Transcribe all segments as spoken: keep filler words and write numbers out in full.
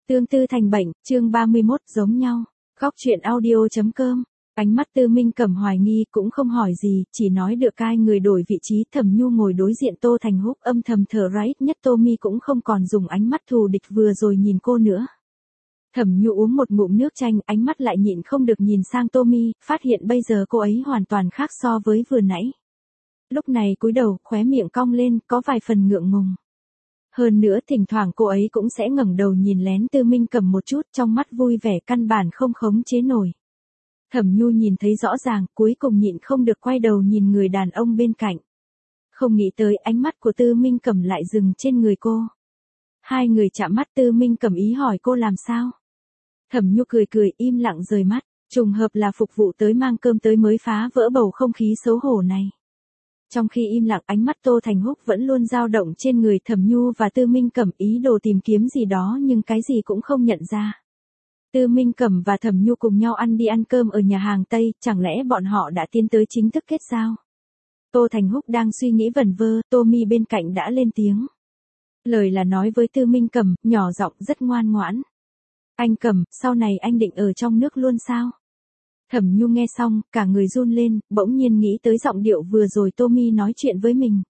Tương tư thành bệnh, chương ba mươi mốt giống nhau. Góc truyện audio.com. Ánh mắt Tư Minh Cẩm hoài nghi cũng không hỏi gì, chỉ nói được cai người đổi vị trí. Thẩm Nhu ngồi đối diện Tô Thành Húc âm thầm thở ra, ít nhất Tô Mi cũng không còn dùng ánh mắt thù địch vừa rồi nhìn cô nữa. Thẩm Nhu uống một ngụm nước chanh, ánh mắt lại nhịn không được nhìn sang Tô Mi, phát hiện bây giờ cô ấy hoàn toàn khác so với vừa nãy. Lúc này cúi đầu, khóe miệng cong lên, có vài phần ngượng ngùng. Hơn nữa thỉnh thoảng cô ấy cũng sẽ ngẩng đầu nhìn lén Tư Minh Cẩm một chút, trong mắt vui vẻ căn bản không khống chế nổi. Thẩm Nhu nhìn thấy rõ ràng, cuối cùng nhịn không được quay đầu nhìn người đàn ông bên cạnh. Không nghĩ tới ánh mắt của Tư Minh Cẩm lại dừng trên người cô. Hai người chạm mắt, Tư Minh Cẩm ý hỏi cô làm sao. Thẩm Nhu cười cười im lặng rời mắt, trùng hợp là phục vụ tới mang cơm tới mới phá vỡ bầu không khí xấu hổ này. Trong khi im lặng, ánh mắt Tô Thành Húc vẫn luôn dao động trên người Thẩm Nhu và Tư Minh Cẩm, ý đồ tìm kiếm gì đó nhưng cái gì cũng không nhận ra. Tư Minh Cẩm và Thẩm Nhu cùng nhau ăn đi ăn cơm ở nhà hàng Tây, chẳng lẽ bọn họ đã tiến tới chính thức kết giao? Tô Thành Húc đang suy nghĩ vẩn vơ, Tô Mi bên cạnh đã lên tiếng. Lời là nói với Tư Minh Cẩm, nhỏ giọng rất ngoan ngoãn. Anh Cẩm, sau này anh định ở trong nước luôn sao? Thẩm Nhu nghe xong, cả người run lên, bỗng nhiên nghĩ tới giọng điệu vừa rồi Tô Mi nói chuyện với mình.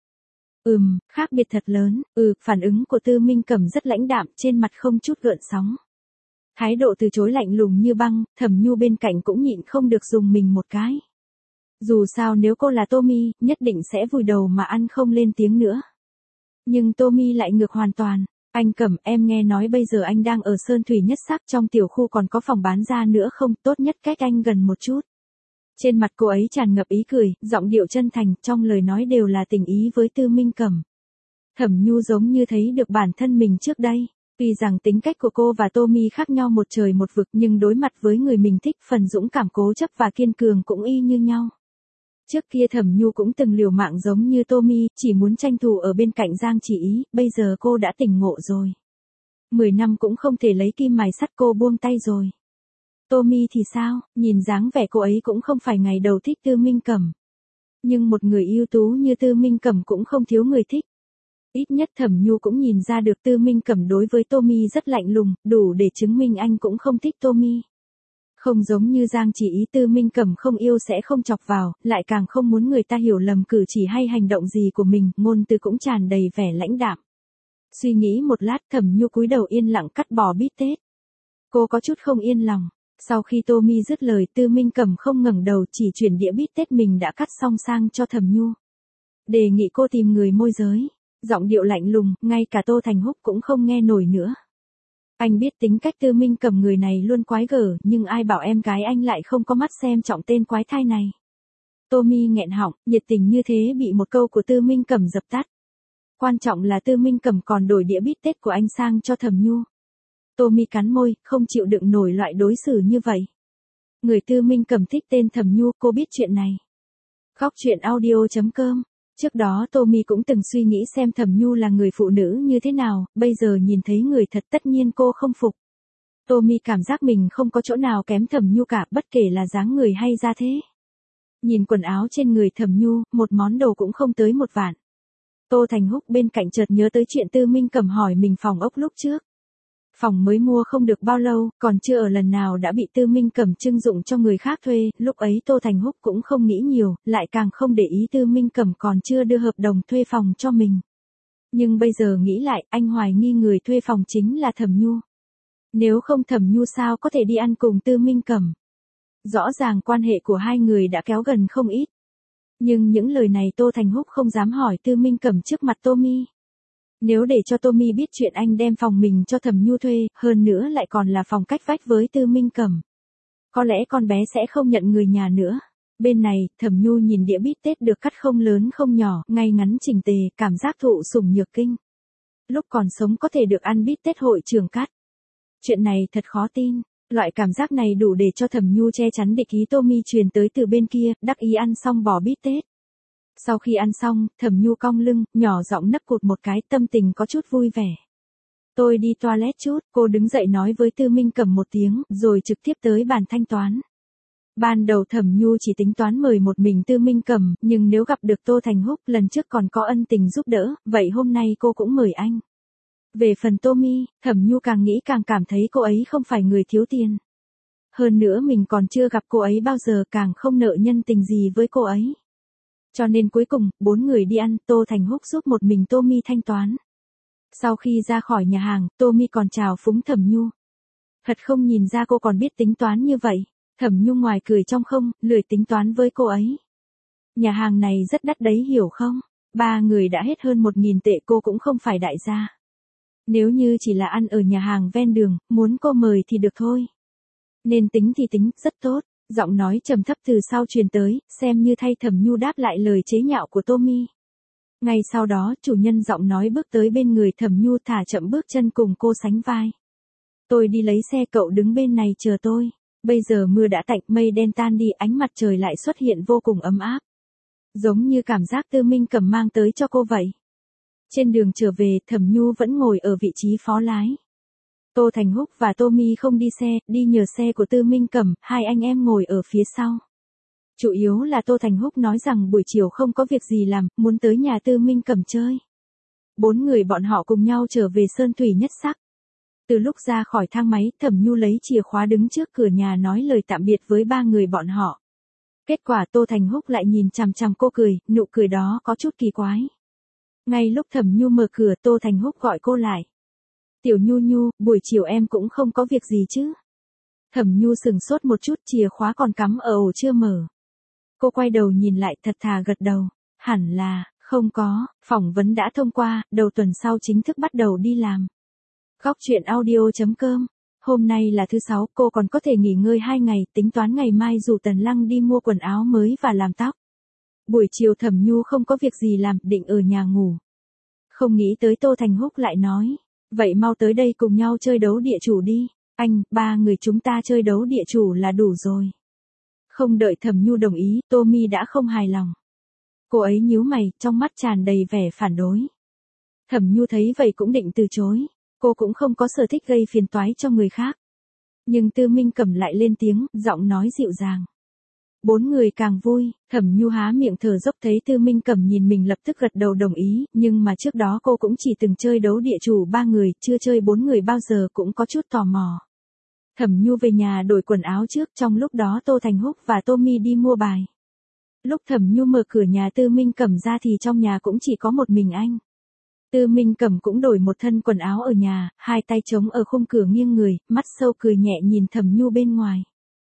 Ừm, khác biệt thật lớn, ừ, phản ứng của Tư Minh Cẩm rất lãnh đạm, trên mặt không chút gợn sóng. Thái độ từ chối lạnh lùng như băng, Thẩm Nhu bên cạnh cũng nhịn không được dùng mình một cái. Dù sao nếu cô là Tô Mi, nhất định sẽ vùi đầu mà ăn không lên tiếng nữa. Nhưng Tô Mi lại ngược hoàn toàn. Anh Cẩm, em nghe nói bây giờ anh đang ở Sơn Thủy Nhất Sắc, trong tiểu khu còn có phòng bán ra nữa không, tốt nhất cách anh gần một chút. Trên mặt cô ấy tràn ngập ý cười, giọng điệu chân thành, trong lời nói đều là tình ý với Tư Minh Cẩm. Thẩm Nhu giống như thấy được bản thân mình trước đây. Tuy rằng tính cách của cô và Tô Mi khác nhau một trời một vực, nhưng đối mặt với người mình thích, phần dũng cảm cố chấp và kiên cường cũng y như nhau. Trước kia Thẩm Nhu cũng từng liều mạng giống như Tô Mi, chỉ muốn tranh thủ ở bên cạnh Giang Chỉ Ý, bây giờ cô đã tỉnh ngộ rồi. Mười năm cũng không thể lấy kim mài sắt, cô buông tay rồi. Tô Mi thì sao, nhìn dáng vẻ cô ấy cũng không phải ngày đầu thích Tư Minh Cẩm. Nhưng một người ưu tú như Tư Minh Cẩm cũng không thiếu người thích. Ít nhất Thẩm Nhu cũng nhìn ra được Tư Minh Cẩm đối với Tô Mi rất lạnh lùng, đủ để chứng minh anh cũng không thích Tô Mi. Không giống như Giang Chỉ Ý, Tư Minh Cẩm không yêu sẽ không chọc vào, lại càng không muốn người ta hiểu lầm cử chỉ hay hành động gì của mình, ngôn từ cũng tràn đầy vẻ lãnh đạm. Suy nghĩ một lát, Thẩm Nhu cúi đầu yên lặng cắt bò bít tết. Cô có chút không yên lòng. Sau khi Tô Mi dứt lời, Tư Minh Cẩm không ngẩng đầu, chỉ chuyển đĩa bít tết mình đã cắt xong sang cho Thẩm Nhu. Đề nghị cô tìm người môi giới. Giọng điệu lạnh lùng, ngay cả Tô Thành Húc cũng không nghe nổi nữa. Anh biết tính cách Tư Minh Cẩm người này luôn quái gở, nhưng ai bảo em gái anh lại không có mắt xem trọng tên quái thai này. Tô Mi nghẹn họng, nhiệt tình như thế bị một câu của Tư Minh Cẩm dập tắt. Quan trọng là Tư Minh Cẩm còn đổi đĩa bít tết của anh sang cho Thẩm Nhu. Tô Mi cắn môi, không chịu đựng nổi loại đối xử như vậy. Người Tư Minh Cẩm thích tên Thẩm Nhu, cô biết chuyện này. Góc truyện audio.com. Trước đó Tô Mi cũng từng suy nghĩ xem Thẩm Nhu là người phụ nữ như thế nào, bây giờ nhìn thấy người thật tất nhiên cô không phục. Tô Mi cảm giác mình không có chỗ nào kém Thẩm Nhu cả, bất kể là dáng người hay da thế. Nhìn quần áo trên người Thẩm Nhu, một món đồ cũng không tới một vạn. Tô Thành Húc bên cạnh chợt nhớ tới chuyện Tư Minh Cẩm hỏi mình phòng ốc lúc trước. Phòng mới mua không được bao lâu, còn chưa ở lần nào đã bị Tư Minh Cẩm trưng dụng cho người khác thuê, lúc ấy Tô Thành Húc cũng không nghĩ nhiều, lại càng không để ý Tư Minh Cẩm còn chưa đưa hợp đồng thuê phòng cho mình. Nhưng bây giờ nghĩ lại, anh hoài nghi người thuê phòng chính là Thẩm Nhu. Nếu không Thẩm Nhu sao có thể đi ăn cùng Tư Minh Cẩm? Rõ ràng quan hệ của hai người đã kéo gần không ít. Nhưng những lời này Tô Thành Húc không dám hỏi Tư Minh Cẩm trước mặt Tô Mi. Nếu để cho Tô Mi biết chuyện anh đem phòng mình cho Thẩm Nhu thuê, hơn nữa lại còn là phòng cách vách với Tư Minh Cẩm, có lẽ con bé sẽ không nhận người nhà nữa. Bên này, Thẩm Nhu nhìn đĩa bít tết được cắt không lớn không nhỏ, ngay ngắn chỉnh tề, cảm giác thụ sủng nhược kinh. Lúc còn sống có thể được ăn bít tết hội trưởng cắt. Chuyện này thật khó tin. Loại cảm giác này đủ để cho Thẩm Nhu che chắn địch ý Tô Mi truyền tới từ bên kia, đắc ý ăn xong bò bít tết. Sau khi ăn xong, Thẩm Nhu cong lưng, nhỏ giọng nấc cụt một cái, tâm tình có chút vui vẻ. Tôi đi toilet chút, cô đứng dậy nói với Tư Minh Cẩm một tiếng, rồi trực tiếp tới bàn thanh toán. Ban đầu Thẩm Nhu chỉ tính toán mời một mình Tư Minh Cẩm, nhưng nếu gặp được Tô Thành Húc lần trước còn có ân tình giúp đỡ, vậy hôm nay cô cũng mời anh. Về phần Tommy, Thẩm Nhu càng nghĩ càng cảm thấy cô ấy không phải người thiếu tiền. Hơn nữa mình còn chưa gặp cô ấy bao giờ, càng không nợ nhân tình gì với cô ấy. Cho nên cuối cùng, bốn người đi ăn, Tô Thành Húc giúp một mình Tommy thanh toán. Sau khi ra khỏi nhà hàng, Tommy còn chào phúng Thẩm Nhu. Thật không nhìn ra cô còn biết tính toán như vậy. Thẩm Nhu ngoài cười trong không, lười tính toán với cô ấy. Nhà hàng này rất đắt đấy hiểu không? Ba người đã hết hơn một nghìn tệ, cô cũng không phải đại gia. Nếu như chỉ là ăn ở nhà hàng ven đường, muốn cô mời thì được thôi. Nên tính thì tính, rất tốt. Giọng nói trầm thấp từ sau truyền tới, xem như thay Thẩm Nhu đáp lại lời chế nhạo của Tommy. Ngay sau đó, chủ nhân giọng nói bước tới bên người Thẩm Nhu, thả chậm bước chân cùng cô sánh vai. Tôi đi lấy xe, cậu đứng bên này chờ tôi. Bây giờ mưa đã tạnh, mây đen tan đi, ánh mặt trời lại xuất hiện vô cùng ấm áp. Giống như cảm giác Tư Minh Cẩm mang tới cho cô vậy. Trên đường trở về, Thẩm Nhu vẫn ngồi ở vị trí phó lái. Tô Thành Húc và Tommy không đi xe, đi nhờ xe của Tư Minh Cẩm, hai anh em ngồi ở phía sau. Chủ yếu là Tô Thành Húc nói rằng buổi chiều không có việc gì làm, muốn tới nhà Tư Minh Cẩm chơi. Bốn người bọn họ cùng nhau trở về Sơn Thủy Nhất Sắc. Từ lúc ra khỏi thang máy, Thẩm Nhu lấy chìa khóa đứng trước cửa nhà nói lời tạm biệt với ba người bọn họ. Kết quả Tô Thành Húc lại nhìn chằm chằm cô cười, nụ cười đó có chút kỳ quái. Ngay lúc Thẩm Nhu mở cửa, Tô Thành Húc gọi cô lại. Tiểu Nhu Nhu, buổi chiều em cũng không có việc gì chứ? Thẩm Nhu sừng sốt một chút, chìa khóa còn cắm ở ổ chưa mở. Cô quay đầu nhìn lại, thật thà gật đầu. Hẳn là, không có, phỏng vấn đã thông qua, đầu tuần sau chính thức bắt đầu đi làm. Góc truyện audio chấm com. Hôm nay là thứ sáu, cô còn có thể nghỉ ngơi hai ngày, tính toán ngày mai rủ Tần Lăng đi mua quần áo mới và làm tóc. Buổi chiều Thẩm Nhu không có việc gì làm, định ở nhà ngủ. Không nghĩ tới Tô Thành Húc lại nói. Vậy mau tới đây cùng nhau chơi đấu địa chủ đi. Anh, ba người chúng ta chơi đấu địa chủ là đủ rồi. Không đợi Thẩm Nhu đồng ý, Tommy đã không hài lòng. Cô ấy nhíu mày, trong mắt tràn đầy vẻ phản đối. Thẩm Nhu thấy vậy cũng định từ chối. Cô cũng không có sở thích gây phiền toái cho người khác. Nhưng Tư Minh Cẩm lại lên tiếng, giọng nói dịu dàng. Bốn người càng vui, Thẩm Nhu há miệng thở dốc, thấy Tư Minh Cẩm nhìn mình lập tức gật đầu đồng ý, nhưng mà trước đó cô cũng chỉ từng chơi đấu địa chủ ba người, chưa chơi bốn người bao giờ, cũng có chút tò mò. Thẩm Nhu về nhà đổi quần áo trước, trong lúc đó Tô Thành Húc và Tommy đi mua bài. Lúc Thẩm Nhu mở cửa nhà Tư Minh Cẩm ra thì trong nhà cũng chỉ có một mình anh. Tư Minh Cẩm cũng đổi một thân quần áo ở nhà, hai tay chống ở khung cửa nghiêng người, mắt sâu cười nhẹ nhìn Thẩm Nhu bên ngoài.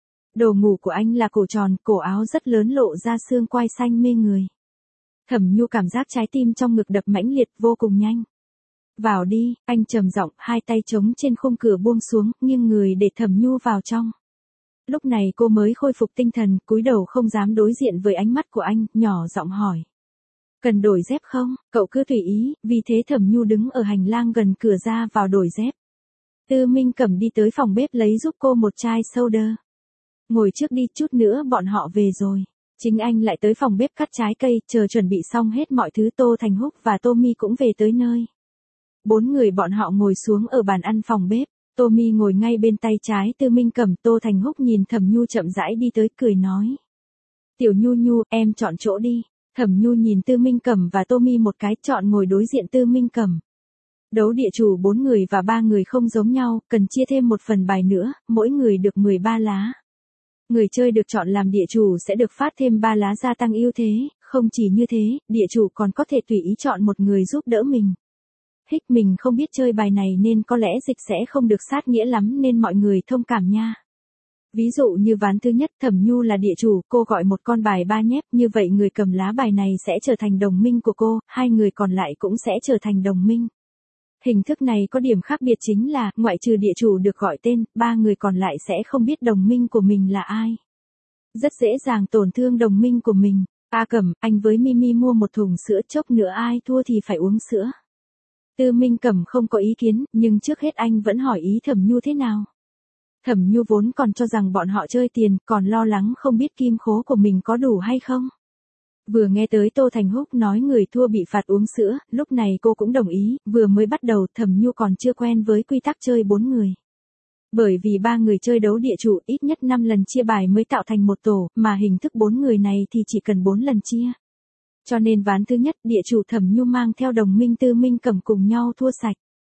Đồ ngủ của anh là cổ tròn, cổ áo rất lớn lộ ra xương quai xanh mê người. Thẩm Nhu cảm giác trái tim trong ngực đập mãnh liệt vô cùng nhanh. Vào đi, anh trầm giọng, hai tay chống trên khung cửa buông xuống, nghiêng người để Thẩm Nhu vào trong. Lúc này cô mới khôi phục tinh thần, cúi đầu không dám đối diện với ánh mắt của anh, nhỏ giọng hỏi. Cần đổi dép không? Cậu cứ tùy ý, vì thế Thẩm Nhu đứng ở hành lang gần cửa ra vào đổi dép. Tư Minh Cẩm đi tới phòng bếp lấy giúp cô một chai soda. Ngồi trước đi, chút nữa bọn họ về rồi. Chính anh lại tới phòng bếp cắt trái cây, chờ chuẩn bị xong hết mọi thứ. Tô Thành Húc và Tommy cũng về tới nơi. Bốn người bọn họ ngồi xuống ở bàn ăn phòng bếp. Tommy ngồi ngay bên tay trái Tư Minh Cẩm. Tô Thành Húc nhìn Thẩm Nhu chậm rãi đi tới, cười nói. Tiểu Nhu Nhu, em chọn chỗ đi. Thẩm Nhu nhìn Tư Minh Cẩm và Tommy một cái, chọn ngồi đối diện Tư Minh Cẩm. Đấu địa chủ bốn người và ba người không giống nhau, cần chia thêm một phần bài nữa, mỗi người được mười ba lá. Người chơi được chọn làm địa chủ sẽ được phát thêm ba lá gia tăng ưu thế, không chỉ như thế, địa chủ còn có thể tùy ý chọn một người giúp đỡ mình. Hích mình không biết chơi bài này nên có lẽ dịch sẽ không được sát nghĩa lắm nên mọi người thông cảm nha. Ví dụ như ván thứ nhất Thẩm Nhu là địa chủ, cô gọi một con bài ba nhép, như vậy người cầm lá bài này sẽ trở thành đồng minh của cô, hai người còn lại cũng sẽ trở thành đồng minh. Hình thức này có điểm khác biệt chính là, ngoại trừ địa chủ được gọi tên, ba người còn lại sẽ không biết đồng minh của mình là ai. Rất dễ dàng tổn thương đồng minh của mình. A Cẩm, anh với Mimi mua một thùng sữa, chốc nữa ai thua thì phải uống sữa. Tư Minh Cẩm không có ý kiến, nhưng trước hết anh vẫn hỏi ý Thẩm Nhu thế nào. Thẩm Nhu vốn còn cho rằng bọn họ chơi tiền, còn lo lắng không biết kim khố của mình có đủ hay không. Vừa nghe tới Tô Thành Húc nói người thua bị phạt uống sữa, lúc này cô cũng đồng ý, vừa mới bắt đầu Thẩm Nhu còn chưa quen với quy tắc chơi bốn người. Bởi vì ba người chơi đấu địa chủ ít nhất năm lần chia bài mới tạo thành một tổ, mà hình thức bốn người này thì chỉ cần bốn lần chia. Cho nên ván thứ nhất địa chủ Thẩm Nhu mang theo đồng minh Tư Minh Cẩm cùng nhau thua sạch.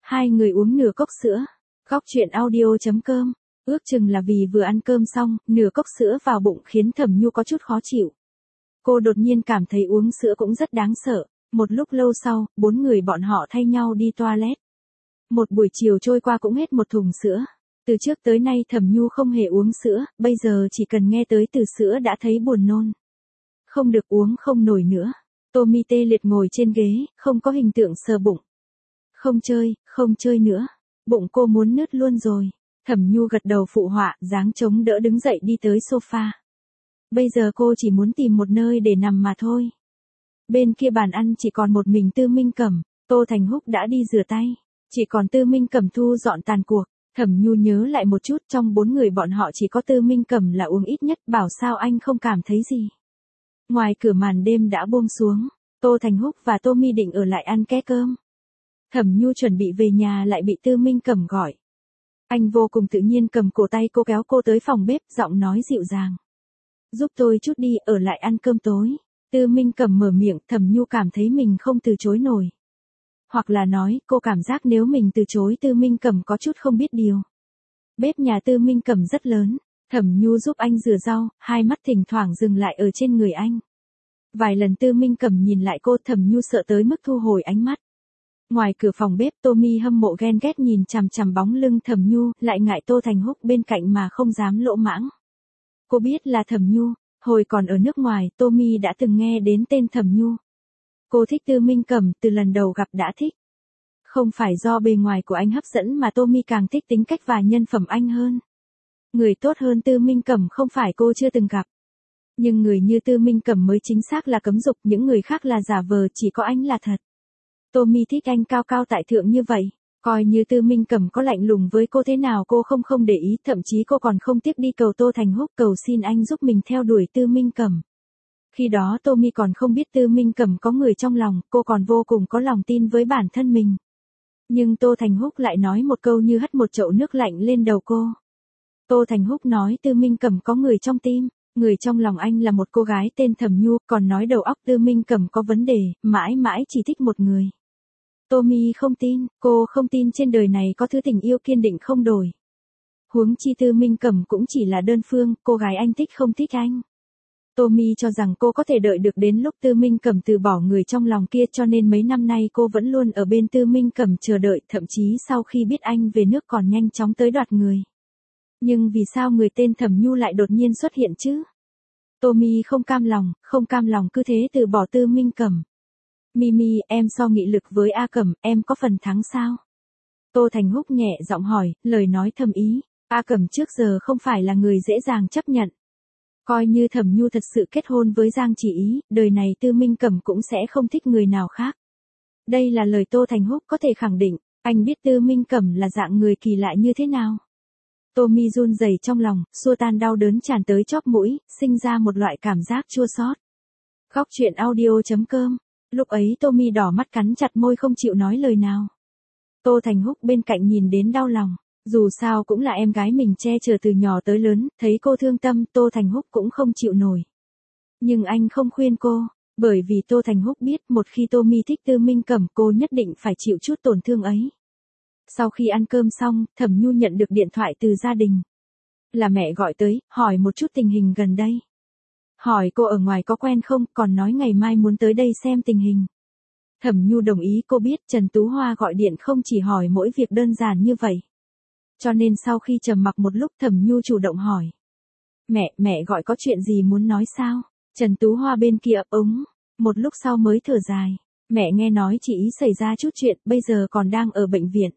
Hai người uống nửa cốc sữa. Góc chuyện audio.com. Ước chừng là vì vừa ăn cơm xong, nửa cốc sữa vào bụng khiến Thẩm Nhu có chút khó chịu. Cô đột nhiên cảm thấy uống sữa cũng rất đáng sợ. Một lúc lâu sau, bốn người bọn họ thay nhau đi toilet. Một buổi chiều trôi qua cũng hết một thùng sữa. Từ trước tới nay Thẩm Nhu không hề uống sữa, bây giờ chỉ cần nghe tới từ sữa đã thấy buồn nôn. Không được uống không nổi nữa. Tommy tê liệt ngồi trên ghế, không có hình tượng sờ bụng. Không chơi, không chơi nữa. Bụng cô muốn nứt luôn rồi. Thẩm Nhu gật đầu phụ họa, dáng chống đỡ đứng dậy đi tới sofa. Bây giờ cô chỉ muốn tìm một nơi để nằm mà thôi. Bên kia bàn ăn chỉ còn một mình Tư Minh Cẩm, Tô Thành Húc đã đi rửa tay. Chỉ còn Tư Minh Cẩm thu dọn tàn cuộc. Thẩm Nhu nhớ lại một chút, trong bốn người bọn họ chỉ có Tư Minh Cẩm là uống ít nhất, bảo sao anh không cảm thấy gì. Ngoài cửa màn đêm đã buông xuống, Tô Thành Húc và Tô Mi định ở lại ăn ké cơm. Thẩm Nhu chuẩn bị về nhà lại bị Tư Minh Cẩm gọi. Anh vô cùng tự nhiên cầm cổ tay cô kéo cô tới phòng bếp, giọng nói dịu dàng. Giúp tôi chút đi, ở lại ăn cơm tối. Tư Minh Cẩm mở miệng, Thẩm Nhu cảm thấy mình không từ chối nổi. Hoặc là nói, cô cảm giác nếu mình từ chối Tư Minh Cẩm có chút không biết điều. Bếp nhà Tư Minh Cẩm rất lớn. Thẩm Nhu giúp anh rửa rau, hai mắt thỉnh thoảng dừng lại ở trên người anh. Vài lần Tư Minh Cẩm nhìn lại cô, Thẩm Nhu sợ tới mức thu hồi ánh mắt. Ngoài cửa phòng bếp, Tommy hâm mộ ghen ghét nhìn chằm chằm bóng lưng Thẩm Nhu, lại ngại Tô Thành Húc bên cạnh mà không dám lỗ mãng. Cô biết là Thẩm Nhu, hồi còn ở nước ngoài, Tommy đã từng nghe đến tên Thẩm Nhu. Cô thích Tư Minh Cẩm, từ lần đầu gặp đã thích. Không phải do bề ngoài của anh hấp dẫn mà Tommy càng thích tính cách và nhân phẩm anh hơn. Người tốt hơn Tư Minh Cẩm không phải cô chưa từng gặp. Nhưng người như Tư Minh Cẩm mới chính xác là cấm dục, những người khác là giả vờ, chỉ có anh là thật. Tommy thích anh cao cao tại thượng như vậy, coi như Tư Minh Cẩm có lạnh lùng với cô thế nào cô không không để ý, thậm chí cô còn không tiếc đi cầu Tô Thành Húc cầu xin anh giúp mình theo đuổi Tư Minh Cẩm. Khi đó Tommy còn không biết Tư Minh Cẩm có người trong lòng, cô còn vô cùng có lòng tin với bản thân mình. Nhưng Tô Thành Húc lại nói một câu như hất một chậu nước lạnh lên đầu cô. Tô Thành Húc nói Tư Minh Cẩm có người trong tim, người trong lòng anh là một cô gái tên Thẩm Nhu, còn nói đầu óc Tư Minh Cẩm có vấn đề, mãi mãi chỉ thích một người. Tommy không tin, cô không tin trên đời này có thứ tình yêu kiên định không đổi. Huống chi Tư Minh Cẩm cũng chỉ là đơn phương, cô gái anh thích không thích anh. Tommy cho rằng cô có thể đợi được đến lúc Tư Minh Cẩm từ bỏ người trong lòng kia, cho nên mấy năm nay cô vẫn luôn ở bên Tư Minh Cẩm chờ đợi, thậm chí sau khi biết anh về nước còn nhanh chóng tới đoạt người. Nhưng vì sao người tên Thẩm Nhu lại đột nhiên xuất hiện chứ? Tommy không cam lòng, không cam lòng cứ thế từ bỏ Tư Minh Cẩm. Mimi, em so nghị lực với A Cẩm, em có phần thắng sao? Tô Thành Húc nhẹ giọng hỏi, lời nói thầm ý. A Cẩm trước giờ không phải là người dễ dàng chấp nhận. Coi như Thẩm Nhu thật sự kết hôn với Giang Chỉ Ý, đời này Tư Minh Cẩm cũng sẽ không thích người nào khác. Đây là lời Tô Thành Húc có thể khẳng định, anh biết Tư Minh Cẩm là dạng người kỳ lạ như thế nào. Tommy run rẩy trong lòng, xua tan đau đớn tràn tới chóp mũi, sinh ra một loại cảm giác chua xót. Góc chuyện audio.com. Lúc ấy Tommy đỏ mắt cắn chặt môi không chịu nói lời nào. Tô Thành Húc bên cạnh nhìn đến đau lòng, dù sao cũng là em gái mình che chở từ nhỏ tới lớn, thấy cô thương tâm, Tô Thành Húc cũng không chịu nổi. Nhưng anh không khuyên cô, bởi vì Tô Thành Húc biết một khi Tommy thích Tư Minh Cẩm cô nhất định phải chịu chút tổn thương ấy. Sau khi ăn cơm xong, Thẩm Nhu nhận được điện thoại từ gia đình. Là mẹ gọi tới, hỏi một chút tình hình gần đây. Hỏi cô ở ngoài có quen không, còn nói ngày mai muốn tới đây xem tình hình. Thẩm Nhu đồng ý, cô biết Trần Tú Hoa gọi điện không chỉ hỏi mỗi việc đơn giản như vậy. Cho nên sau khi trầm mặc một lúc Thẩm Nhu chủ động hỏi. Mẹ, mẹ gọi có chuyện gì muốn nói sao? Trần Tú Hoa bên kia ấp úng, một lúc sau mới thở dài. Mẹ nghe nói chị Ý xảy ra chút chuyện, bây giờ còn đang ở bệnh viện.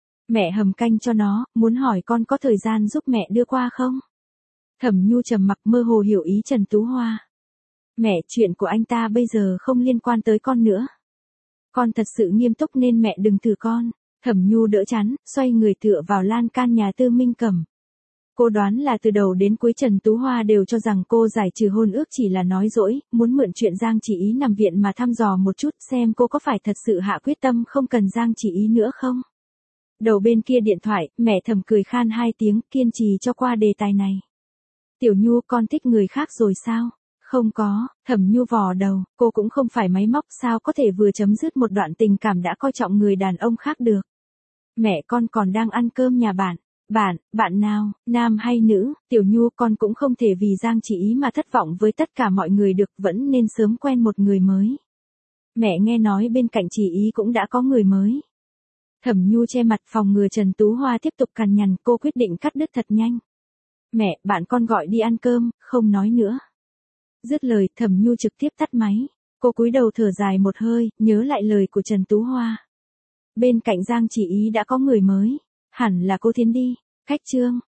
Mẹ hầm canh cho nó, muốn hỏi con có thời gian giúp mẹ đưa qua không? Thẩm Nhu trầm mặc mơ hồ hiểu ý Trần Tú Hoa. Mẹ, chuyện của anh ta bây giờ không liên quan tới con nữa. Con thật sự nghiêm túc nên mẹ đừng thử con. Thẩm Nhu đỡ chán, xoay người tựa vào lan can nhà Tư Minh Cẩm. Cô đoán là từ đầu đến cuối Trần Tú Hoa đều cho rằng cô giải trừ hôn ước chỉ là nói dỗi, muốn mượn chuyện Giang Chỉ Ý nằm viện mà thăm dò một chút xem cô có phải thật sự hạ quyết tâm không cần Giang Chỉ Ý nữa không. Đầu bên kia điện thoại, mẹ thầm cười khan hai tiếng, kiên trì cho qua đề tài này. Tiểu Nhu, con thích người khác rồi sao? Không có, Thẩm Nhu vò đầu, cô cũng không phải máy móc, sao có thể vừa chấm dứt một đoạn tình cảm đã coi trọng người đàn ông khác được. Mẹ con còn đang ăn cơm nhà bạn. Bạn, bạn nào, nam hay nữ, Tiểu Nhu con cũng không thể vì Giang Chỉ Ý mà thất vọng với tất cả mọi người được, vẫn nên sớm quen một người mới. Mẹ nghe nói bên cạnh Chỉ Ý cũng đã có người mới. Thẩm Nhu che mặt phòng ngừa Trần Tú Hoa tiếp tục cằn nhằn, cô quyết định cắt đứt thật nhanh. Mẹ, bạn con gọi đi ăn cơm, không nói nữa. Dứt lời, Thẩm Nhu trực tiếp tắt máy. Cô cúi đầu thở dài một hơi, nhớ lại lời của Trần Tú Hoa. Bên cạnh Giang Chỉ Ý đã có người mới. Hẳn là cô Thiến đi. Khách trương.